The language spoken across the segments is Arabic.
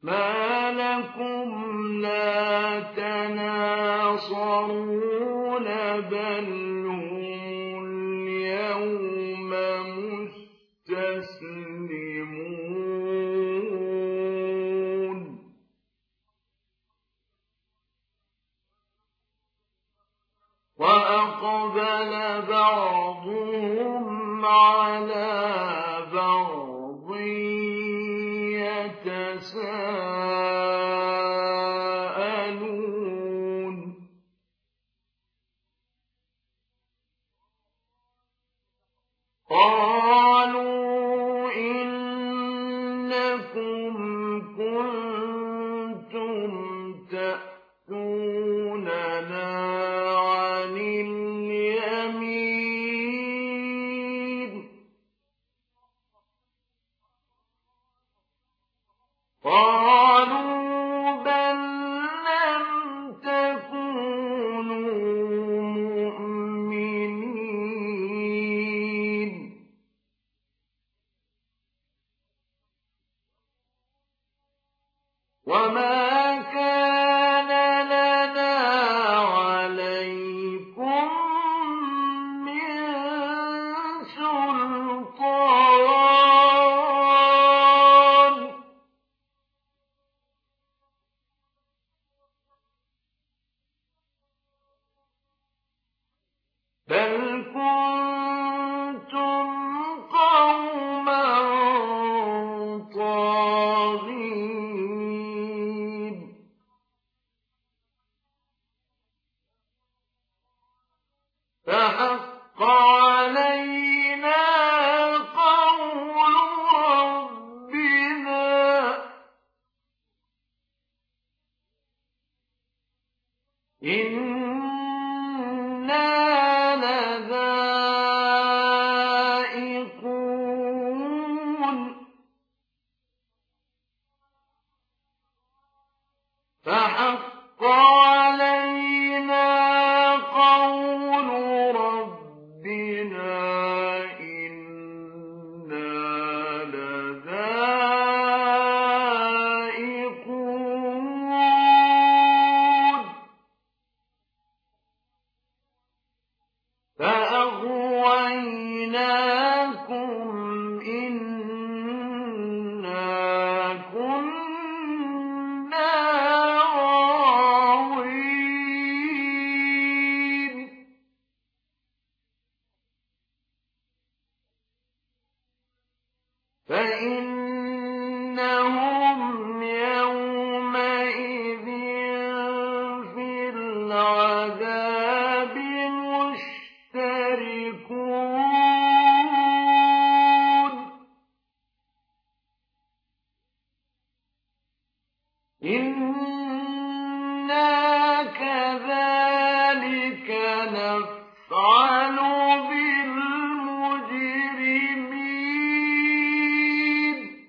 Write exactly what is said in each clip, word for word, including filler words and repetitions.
ما لكم لا تناصرون بل هم اليوم مستسلمون وأقبل بعضهم على بعض يتساءلون قالوا إنكم كنتم تأتوننا عن اليمين قالوا بل لم تكونوا مؤمنين وما كان لنا عليكم من سلطان بل كنتم قوما طاغين فحق علينا قول ربنا إنا لذائقون فحق علينا قول ربنا إنا لذائقون فأغويناكم إنا كنا غاوين فإنهم يومئذ في العذاب مشتركون إنا كذلك نفعل بالمجرمين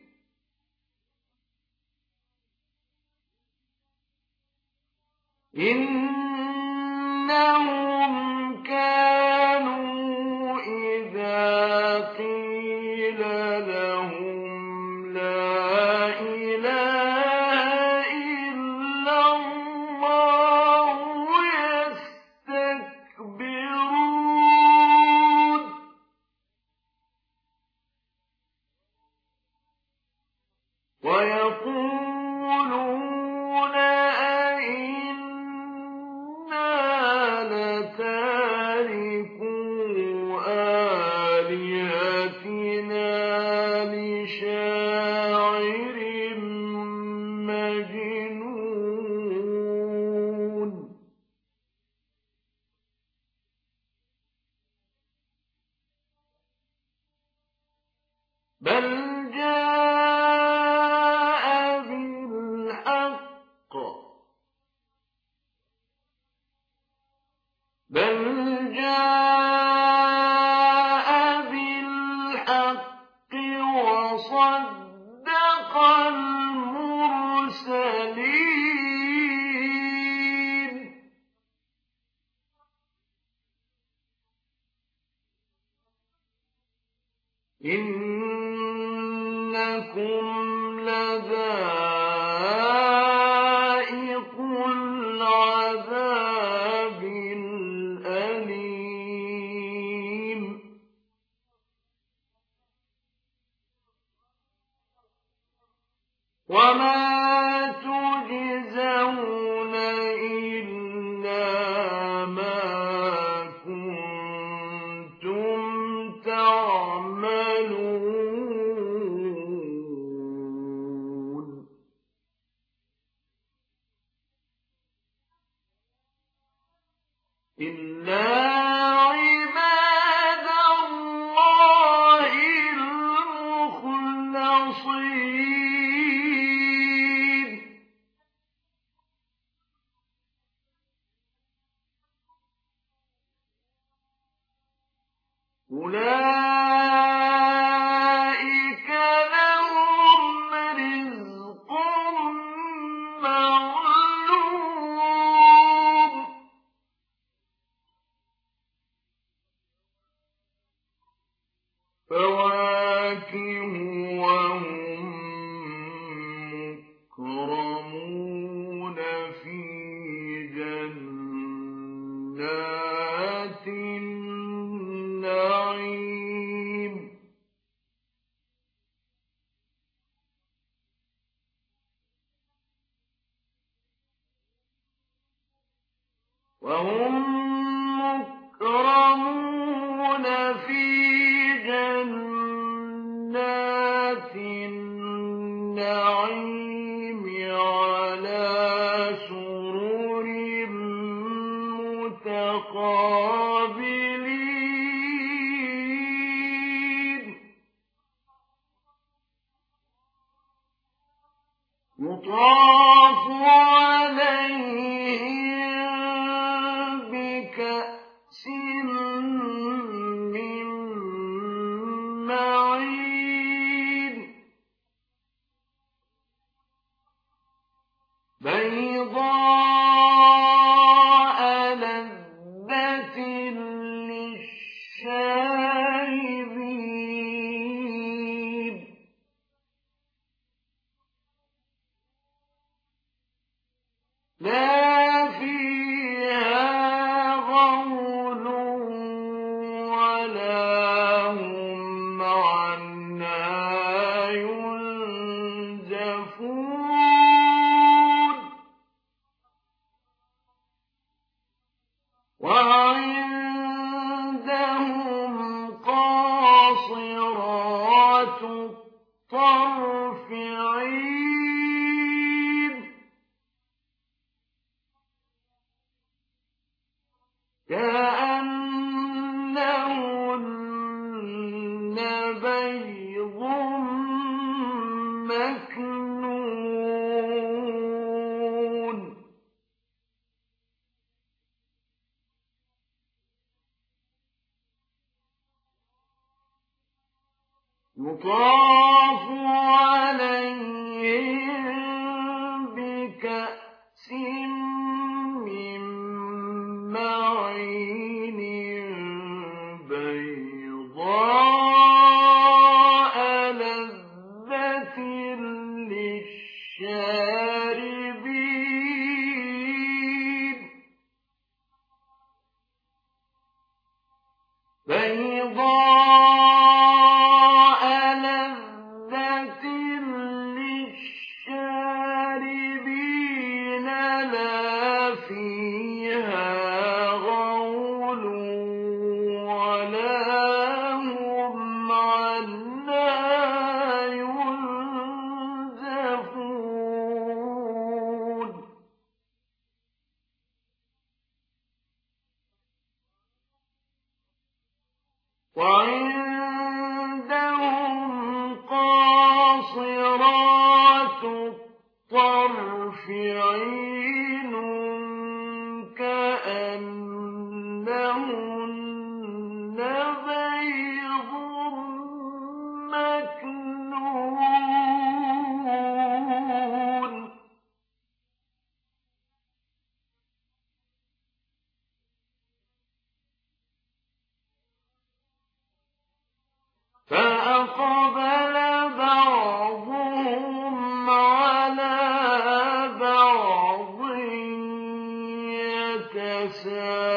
إنهم كانوا إذا قيل لهم لا إله إلا الله يستكبرون ويقولون أئنا لتاركو آلهتنا لشاعر مجنون بل جاء بالحق بل جاء بالحق وصدق المرسلين إنكم لذائقون وما تجزون إلا ما كنتم تعملون إلا عباد الله المخلصين أولئك لهم رزق معلوم فواكه وهم مكرمون في جنات النعيم وهم مكرمون في جنات النعيم على سرر متقابلين يطاف عليهم بكأس من معين بيضاء لذة للشاربين لا فيها غول ولا هم عنها ينزفون وعندهم قاصرات الطرف عين كأنهن بيض مكنون يطاف عليهم بكأس من معين بيضاء لذة للشاربين بيضاء لذة للشاربين لا فيها غول ولا هم عنها ينزفون وعندهم قاصرات الطرف عين كأنهن بيض مكنون فأقبل بعضهم على بعض يتساءلون